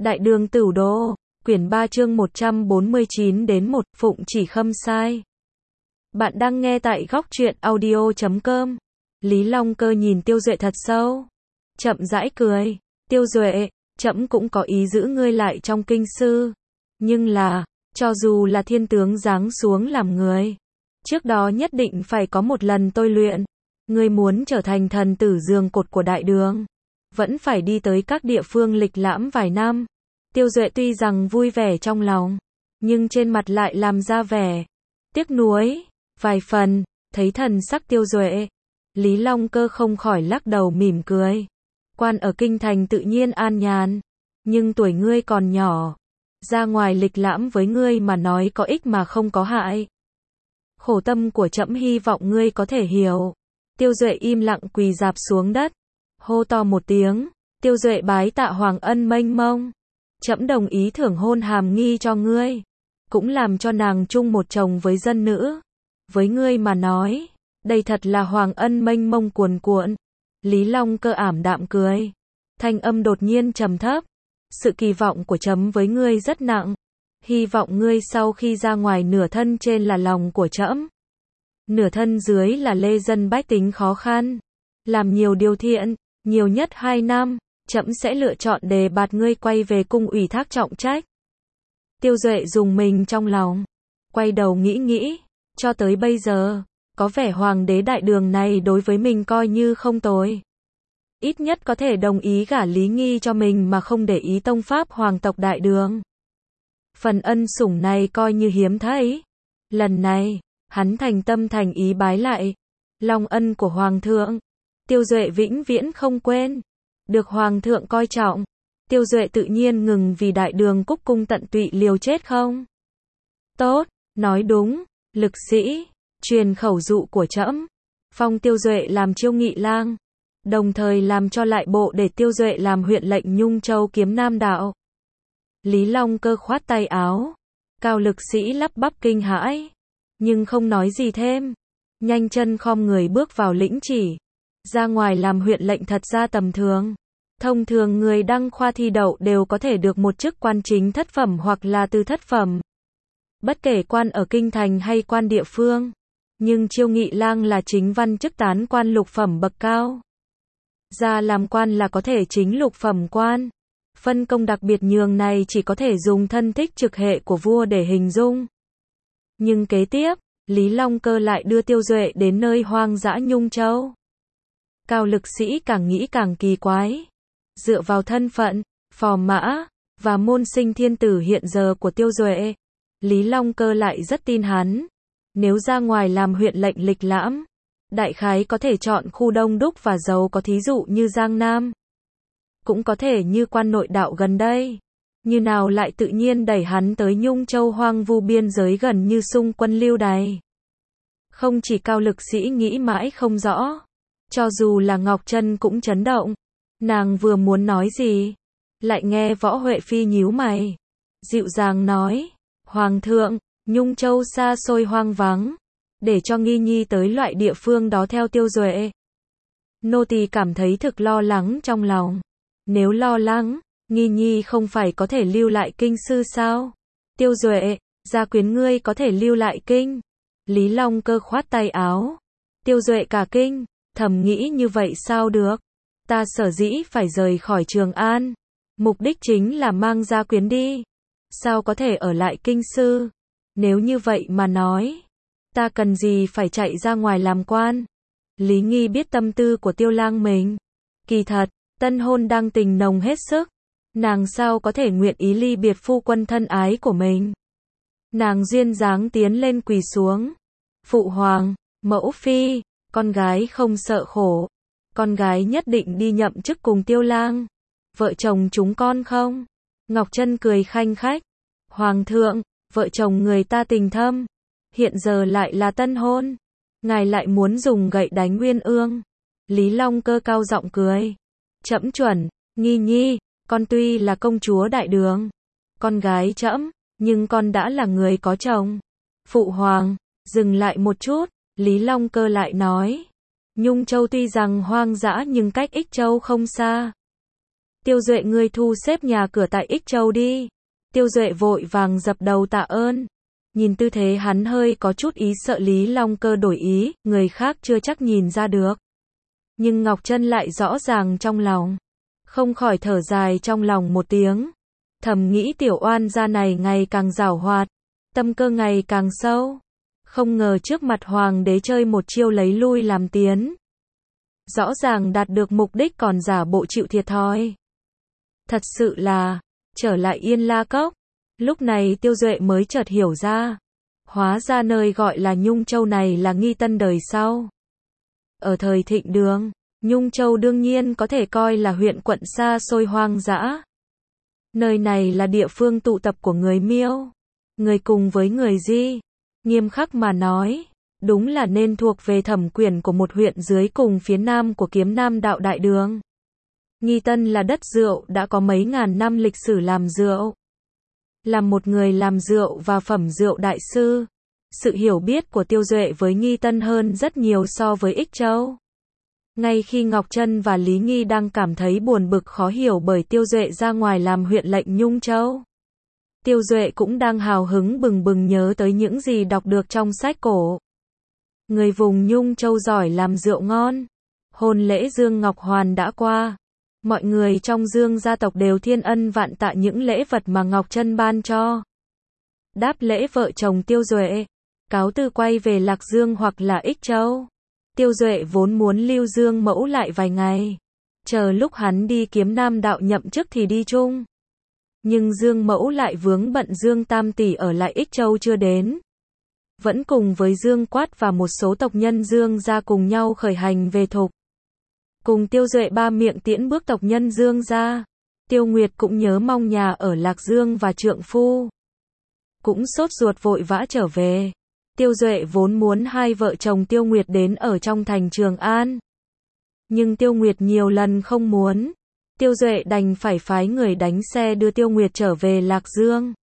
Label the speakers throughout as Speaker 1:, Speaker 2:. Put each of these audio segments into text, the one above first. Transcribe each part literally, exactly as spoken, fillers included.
Speaker 1: Đại đường Tửu Đô, quyển ba chương một trăm bốn mươi chín đến một, Phụng chỉ khâm sai. Bạn đang nghe tại góc truyện audio chấm com. Lý Long Cơ nhìn Tiêu Duệ thật sâu. Chậm rãi cười. Tiêu Duệ, trẫm cũng có ý giữ ngươi lại trong kinh sư. Nhưng là, cho dù là thiên tướng giáng xuống làm người, trước đó nhất định phải có một lần tôi luyện. Ngươi muốn trở thành thần tử giường cột của đại đường, vẫn phải đi tới các địa phương lịch lãm vài năm. Tiêu Duệ tuy rằng vui vẻ trong lòng, nhưng trên mặt lại làm ra vẻ tiếc nuối vài phần. Thấy thần sắc Tiêu Duệ, Lý Long Cơ không khỏi lắc đầu mỉm cười. Quan ở kinh thành tự nhiên an nhàn, nhưng tuổi ngươi còn nhỏ, ra ngoài lịch lãm với ngươi mà nói có ích mà không có hại. Khổ tâm của trẫm hy vọng ngươi có thể hiểu. Tiêu Duệ im lặng quỳ rạp xuống đất, hô to một tiếng. Tiêu Duệ bái tạ hoàng ân mênh mông. Trẫm đồng ý thưởng hôn hàm nghi cho ngươi, cũng làm cho nàng chung một chồng với dân nữ. Với ngươi mà nói, đây thật là hoàng ân mênh mông cuồn cuộn. Lý Long Cơ ảm đạm cười, thanh âm đột nhiên trầm thấp. Sự kỳ vọng của trẫm với ngươi rất nặng, hy vọng ngươi sau khi ra ngoài nửa thân trên là lòng của trẫm, nửa thân dưới là lê dân bách tính khó khăn, làm nhiều điều thiện, nhiều nhất hai năm, trẫm sẽ lựa chọn đề bạt ngươi quay về cung ủy thác trọng trách. Tiêu Duệ dùng mình trong lòng, quay đầu nghĩ nghĩ, cho tới bây giờ, có vẻ hoàng đế đại đường này đối với mình coi như không tồi. Ít nhất có thể đồng ý gả Lý Nghi cho mình mà không để ý tông pháp hoàng tộc đại đường. Phần ân sủng này coi như hiếm thấy. Lần này, hắn thành tâm thành ý bái lại long ân của hoàng thượng. Tiêu Duệ vĩnh viễn không quên. Được hoàng thượng coi trọng, Tiêu Duệ tự nhiên ngừng vì đại đường cúc cung tận tụy liều chết không. Tốt, nói đúng, lực sĩ, truyền khẩu dụ của trẫm, phong Tiêu Duệ làm chiêu nghị lang, đồng thời làm cho lại bộ để Tiêu Duệ làm huyện lệnh Nhung Châu Kiếm Nam đạo. Lý Long Cơ khoát tay áo, cao lực sĩ lắp bắp kinh hãi, nhưng không nói gì thêm, nhanh chân khom người bước vào lĩnh chỉ. Ra ngoài làm huyện lệnh thật ra tầm thường. Thông thường người đăng khoa thi đậu đều có thể được một chức quan chính thất phẩm hoặc là tư thất phẩm. Bất kể quan ở kinh thành hay quan địa phương. Nhưng chiêu nghị lang là chính văn chức tán quan lục phẩm bậc cao. Ra làm quan là có thể chính lục phẩm quan. Phân công đặc biệt nhường này chỉ có thể dùng thân thích trực hệ của vua để hình dung. Nhưng kế tiếp, Lý Long Cơ lại đưa Tiêu Duệ đến nơi hoang dã Nhung Châu. Cao lực sĩ càng nghĩ càng kỳ quái. Dựa vào thân phận, phò mã, và môn sinh thiên tử hiện giờ của Tiêu Duệ, Lý Long Cơ lại rất tin hắn. Nếu ra ngoài làm huyện lệnh lịch lãm, đại khái có thể chọn khu đông đúc và giàu có, thí dụ như Giang Nam. Cũng có thể như quan nội đạo gần đây. Như nào lại tự nhiên đẩy hắn tới Nhung Châu hoang vu biên giới gần như xung quân lưu đày. Không chỉ cao lực sĩ nghĩ mãi không rõ, cho dù là Ngọc Trân cũng chấn động. Nàng vừa muốn nói gì, lại nghe Võ Huệ Phi nhíu mày, dịu dàng nói, Hoàng thượng, Nhung Châu xa xôi hoang vắng, để cho Nghi Nhi tới loại địa phương đó theo Tiêu Duệ. Nô tỳ cảm thấy thực lo lắng trong lòng. Nếu lo lắng, Nghi Nhi không phải có thể lưu lại kinh sư sao? Tiêu Duệ, gia quyến ngươi có thể lưu lại kinh. Lý Long Cơ khoát tay áo. Tiêu Duệ cả kinh, thầm nghĩ như vậy sao được? Ta sở dĩ phải rời khỏi Trường An, mục đích chính là mang gia quyến đi. Sao có thể ở lại kinh sư? Nếu như vậy mà nói, ta cần gì phải chạy ra ngoài làm quan? Lý Nghi biết tâm tư của Tiêu Lang mình. Kỳ thật, tân hôn đang tình nồng hết sức. Nàng sao có thể nguyện ý ly biệt phu quân thân ái của mình? Nàng duyên dáng tiến lên quỳ xuống. Phụ hoàng, mẫu phi, con gái không sợ khổ. Con gái nhất định đi nhậm chức cùng Tiêu Lang. Vợ chồng chúng con không? Ngọc Trân cười khanh khách. Hoàng thượng, vợ chồng người ta tình thâm. Hiện giờ lại là tân hôn. Ngài lại muốn dùng gậy đánh Uyên Ương. Lý Long Cơ cao giọng cười. Trẫm chuẩn, Nghi Nhi, con tuy là công chúa đại đường, con gái trẫm, nhưng con đã là người có chồng. Phụ hoàng, dừng lại một chút, Lý Long Cơ lại nói. Nhung Châu tuy rằng hoang dã nhưng cách Ích Châu không xa. Tiêu Duệ ngươi thu xếp nhà cửa tại Ích Châu đi. Tiêu Duệ vội vàng dập đầu tạ ơn. Nhìn tư thế hắn hơi có chút ý sợ Lý Long Cơ đổi ý, người khác chưa chắc nhìn ra được. Nhưng Ngọc Trân lại rõ ràng trong lòng. Không khỏi thở dài trong lòng một tiếng. Thầm nghĩ tiểu oan gia này ngày càng giảo hoạt. Tâm cơ ngày càng sâu. Không ngờ trước mặt hoàng đế chơi một chiêu lấy lui làm tiến. Rõ ràng đạt được mục đích còn giả bộ chịu thiệt thòi. Thật sự là, trở lại Yên La Cốc. Lúc này Tiêu Duệ mới chợt hiểu ra. Hóa ra nơi gọi là Nhung Châu này là Nghi Tân đời sau. Ở thời Thịnh Đường, Nhung Châu đương nhiên có thể coi là huyện quận xa xôi hoang dã. Nơi này là địa phương tụ tập của người Miêu, người cùng với người Di. Nghiêm khắc mà nói, đúng là nên thuộc về thẩm quyền của một huyện dưới cùng phía nam của Kiếm Nam Đạo Đại Đường. Nghi Tân là đất rượu đã có mấy ngàn năm lịch sử làm rượu. Là một người làm rượu và phẩm rượu đại sư, sự hiểu biết của Tiêu Duệ với Nghi Tân hơn rất nhiều so với Ích Châu. Ngay khi Ngọc Trân và Lý Nghi đang cảm thấy buồn bực khó hiểu bởi Tiêu Duệ ra ngoài làm huyện lệnh Nhung Châu, Tiêu Duệ cũng đang hào hứng bừng bừng nhớ tới những gì đọc được trong sách cổ. Người vùng Nhung Châu giỏi làm rượu ngon. Hôn lễ Dương Ngọc Hoàn đã qua. Mọi người trong Dương gia tộc đều thiên ân vạn tạ những lễ vật mà Ngọc Trân ban cho. Đáp lễ vợ chồng Tiêu Duệ, cáo từ quay về Lạc Dương hoặc là Ích Châu. Tiêu Duệ vốn muốn lưu Dương Mẫu lại vài ngày, chờ lúc hắn đi Kiếm Nam Đạo nhậm chức thì đi chung. Nhưng Dương Mẫu lại vướng bận Dương Tam tỷ ở lại Ích Châu chưa đến. Vẫn cùng với Dương Quát và một số tộc nhân Dương gia cùng nhau khởi hành về Thục. Cùng Tiêu Duệ ba miệng tiễn bước tộc nhân Dương gia. Tiêu Nguyệt cũng nhớ mong nhà ở Lạc Dương và trượng phu. Cũng sốt ruột vội vã trở về. Tiêu Duệ vốn muốn hai vợ chồng Tiêu Nguyệt đến ở trong thành Trường An. Nhưng Tiêu Nguyệt nhiều lần không muốn. Tiêu Duệ đành phải phái người đánh xe đưa Tiêu Nguyệt trở về Lạc Dương.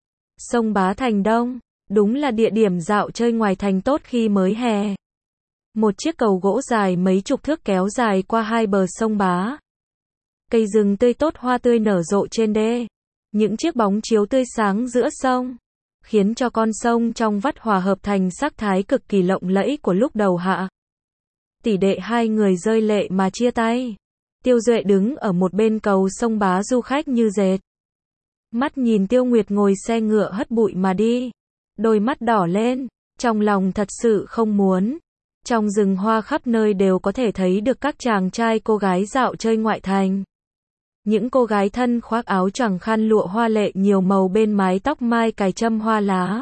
Speaker 1: Sông Bá Thành Đông, đúng là địa điểm dạo chơi ngoài thành tốt khi mới hè. Một chiếc cầu gỗ dài mấy chục thước kéo dài qua hai bờ sông Bá. Cây rừng tươi tốt hoa tươi nở rộ trên đê. Những chiếc bóng chiếu tươi sáng giữa sông, khiến cho con sông trong vắt hòa hợp thành sắc thái cực kỳ lộng lẫy của lúc đầu hạ. Tỷ đệ hai người rơi lệ mà chia tay. Tiêu Duệ đứng ở một bên cầu sông Bá du khách như dệt. Mắt nhìn Tiêu Nguyệt ngồi xe ngựa hất bụi mà đi. Đôi mắt đỏ lên, trong lòng thật sự không muốn. Trong rừng hoa khắp nơi đều có thể thấy được các chàng trai cô gái dạo chơi ngoại thành. Những cô gái thân khoác áo choàng khăn lụa hoa lệ nhiều màu bên mái tóc mai cài châm hoa lá.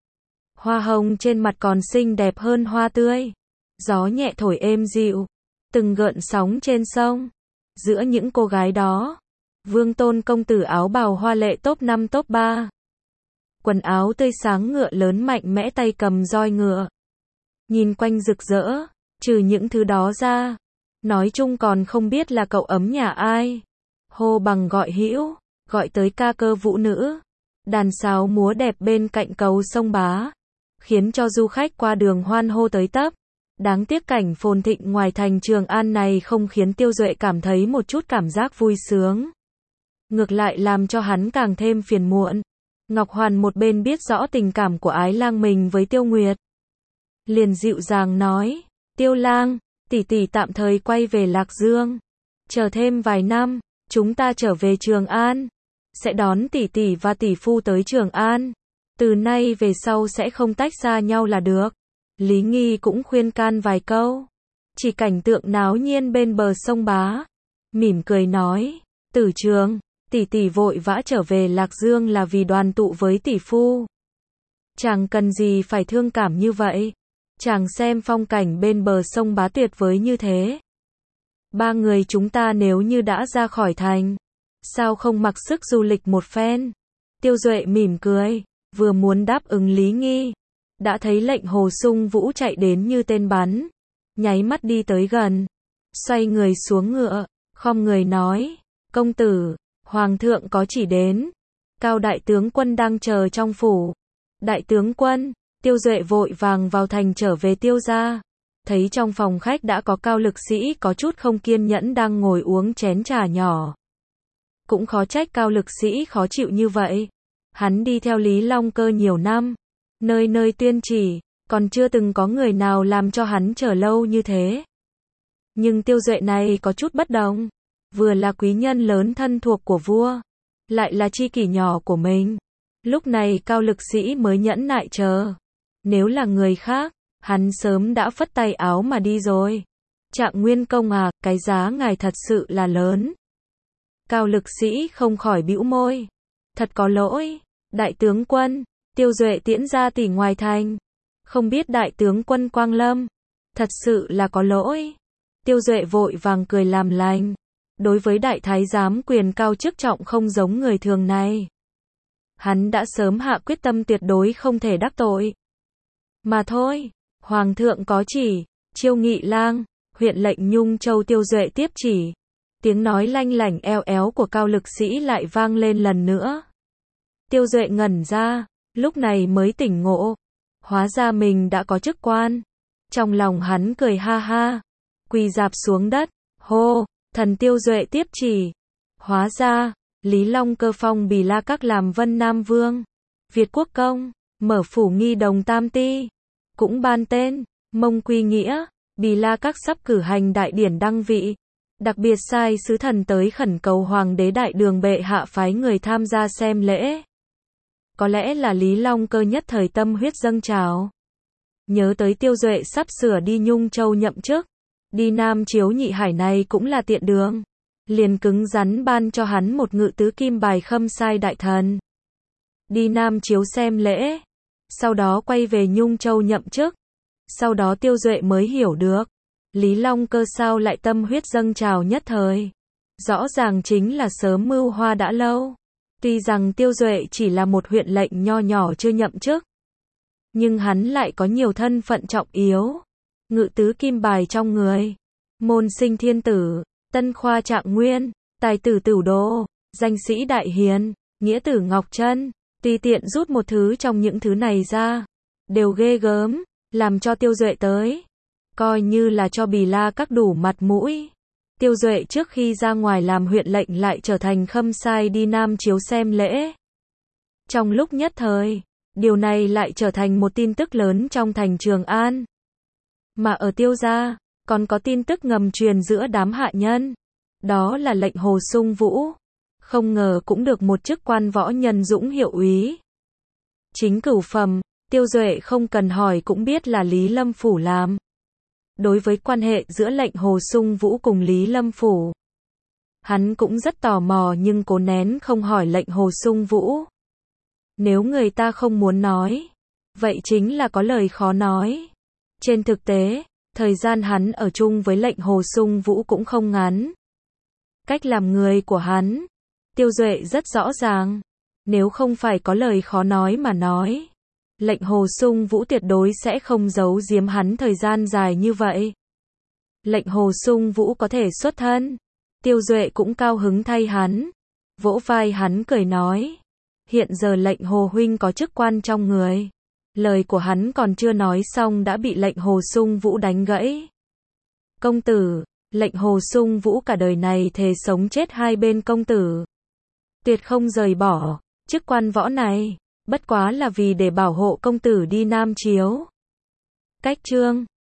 Speaker 1: Hoa hồng trên mặt còn xinh đẹp hơn hoa tươi. Gió nhẹ thổi êm dịu, từng gợn sóng trên sông. Giữa những cô gái đó, Vương Tôn công tử áo bào hoa lệ top năm top ba. Quần áo tươi sáng ngựa lớn mạnh mẽ tay cầm roi ngựa. Nhìn quanh rực rỡ, trừ những thứ đó ra, nói chung còn không biết là cậu ấm nhà ai. Hô bằng gọi hữu, gọi tới ca cơ vũ nữ. Đàn sáo múa đẹp bên cạnh cầu sông Bá, khiến cho du khách qua đường hoan hô tới tấp. Đáng tiếc cảnh phồn thịnh ngoài thành Trường An này không khiến Tiêu Duệ cảm thấy một chút cảm giác vui sướng. Ngược lại làm cho hắn càng thêm phiền muộn. Ngọc Hoàn một bên biết rõ tình cảm của ái lang mình với Tiêu Nguyệt, liền dịu dàng nói, Tiêu lang, tỷ tỷ tạm thời quay về Lạc Dương. Chờ thêm vài năm, chúng ta trở về Trường An. Sẽ đón tỷ tỷ và tỷ phu tới Trường An. Từ nay về sau sẽ không tách xa nhau là được. Lý Nghi cũng khuyên can vài câu. Chỉ cảnh tượng náo nhiên bên bờ sông Bá. Mỉm cười nói, Tử Trường, tỷ tỷ vội vã trở về Lạc Dương là vì đoàn tụ với tỷ phu. Chàng cần gì phải thương cảm như vậy. Chàng xem phong cảnh bên bờ sông Bá tuyệt vời như thế. Ba người chúng ta nếu như đã ra khỏi thành, sao không mặc sức du lịch một phen. Tiêu Duệ mỉm cười, vừa muốn đáp ứng Lý Nghi, đã thấy lệnh Hồ Sung Vũ chạy đến như tên bắn, nháy mắt đi tới gần, xoay người xuống ngựa, khom người nói, công tử, hoàng thượng có chỉ đến, Cao đại tướng quân đang chờ trong phủ. Đại tướng quân, Tiêu Duệ vội vàng vào thành trở về Tiêu gia, thấy trong phòng khách đã có Cao lực sĩ có chút không kiên nhẫn đang ngồi uống chén trà nhỏ. Cũng khó trách Cao Lực Sĩ khó chịu như vậy. Hắn đi theo Lý Long Cơ nhiều năm, nơi nơi tuyên chỉ, còn chưa từng có người nào làm cho hắn chờ lâu như thế. Nhưng Tiêu Duệ này có chút bất đồng, vừa là quý nhân lớn thân thuộc của vua, lại là tri kỷ nhỏ của mình. Lúc này Cao Lực Sĩ mới nhẫn nại chờ. Nếu là người khác, hắn sớm đã phất tay áo mà đi rồi. Trạng Nguyên công à, cái giá ngài thật sự là lớn. Cao Lực Sĩ không khỏi bĩu môi. Thật có lỗi, đại tướng quân, Tiêu Duệ tiễn ra tỷ ngoài thành. Không biết đại tướng quân Quang Lâm. Thật sự là có lỗi. Tiêu Duệ vội vàng cười làm lành. Đối với đại thái giám quyền cao chức trọng không giống người thường này. Hắn đã sớm hạ quyết tâm tuyệt đối không thể đắc tội. Mà thôi, Hoàng thượng có chỉ, Chiêu Nghị lang, huyện lệnh Nhung Châu Tiêu Duệ tiếp chỉ. Tiếng nói lanh lảnh eo éo của Cao Lực Sĩ lại vang lên lần nữa. Tiêu Duệ ngẩn ra, lúc này mới tỉnh ngộ. Hóa ra mình đã có chức quan. Trong lòng hắn cười ha ha, quỳ rạp xuống đất, hô, thần Tiêu Duệ tiếp chỉ. Hóa ra, Lý Long Cơ phong Bì La Các làm Vân Nam Vương, Việt Quốc Công, mở phủ nghi đồng tam ti. Cũng ban tên, Mông Quy Nghĩa, Bì La Các sắp cử hành đại điển đăng vị. Đặc biệt sai sứ thần tới khẩn cầu Hoàng đế Đại Đường bệ hạ phái người tham gia xem lễ. Có lẽ là Lý Long Cơ nhất thời tâm huyết dâng trào. Nhớ tới Tiêu Duệ sắp sửa đi Nhung Châu nhậm chức. Đi Nam Chiếu Nhị Hải này cũng là tiện đường. Liền cứng rắn ban cho hắn một ngự tứ kim bài khâm sai đại thần. Đi Nam Chiếu xem lễ. Sau đó quay về Nhung Châu nhậm chức. Sau đó Tiêu Duệ mới hiểu được. Lý Long Cơ sao lại tâm huyết dâng trào nhất thời. Rõ ràng chính là sớm mưu hoa đã lâu. Tuy rằng Tiêu Duệ chỉ là một huyện lệnh nho nhỏ chưa nhậm chức. Nhưng hắn lại có nhiều thân phận trọng yếu. Ngự tứ kim bài trong người. Môn sinh thiên tử, tân khoa Trạng Nguyên, tài tử Tửu Đô, danh sĩ đại hiền, nghĩa tử Ngọc Trân. Tùy tiện rút một thứ trong những thứ này ra. Đều ghê gớm, làm cho Tiêu Duệ tới. Coi như là cho Bì La Các đủ mặt mũi. Tiêu Duệ trước khi ra ngoài làm huyện lệnh lại trở thành khâm sai đi Nam Chiếu xem lễ. Trong lúc nhất thời, điều này lại trở thành một tin tức lớn trong thành Trường An. Mà ở Tiêu gia, còn có tin tức ngầm truyền giữa đám hạ nhân. Đó là lệnh Hồ Sung Vũ. Không ngờ cũng được một chức quan võ nhân dũng hiệu úy. Chính cửu phẩm, Tiêu Duệ không cần hỏi cũng biết là Lý Lâm Phủ làm. Đối với quan hệ giữa lệnh Hồ Sung Vũ cùng Lý Lâm Phủ, hắn cũng rất tò mò nhưng cố nén không hỏi lệnh Hồ Sung Vũ. Nếu người ta không muốn nói, vậy chính là có lời khó nói. Trên thực tế, thời gian hắn ở chung với lệnh Hồ Sung Vũ cũng không ngắn. Cách làm người của hắn, Tiêu Duệ rất rõ ràng. Nếu không phải có lời khó nói mà nói, lệnh Hồ Sung Vũ tuyệt đối sẽ không giấu giếm hắn thời gian dài như vậy. Lệnh Hồ Sung Vũ có thể xuất thân. Tiêu Duệ cũng cao hứng thay hắn. Vỗ vai hắn cười nói. Hiện giờ lệnh Hồ huynh có chức quan trong người. Lời của hắn còn chưa nói xong đã bị lệnh Hồ Sung Vũ đánh gãy. Công tử, lệnh Hồ Sung Vũ cả đời này thề sống chết hai bên công tử. Tuyệt không rời bỏ chức quan võ này. Bất quá là vì để bảo hộ công tử đi Nam Chiếu. Cách chương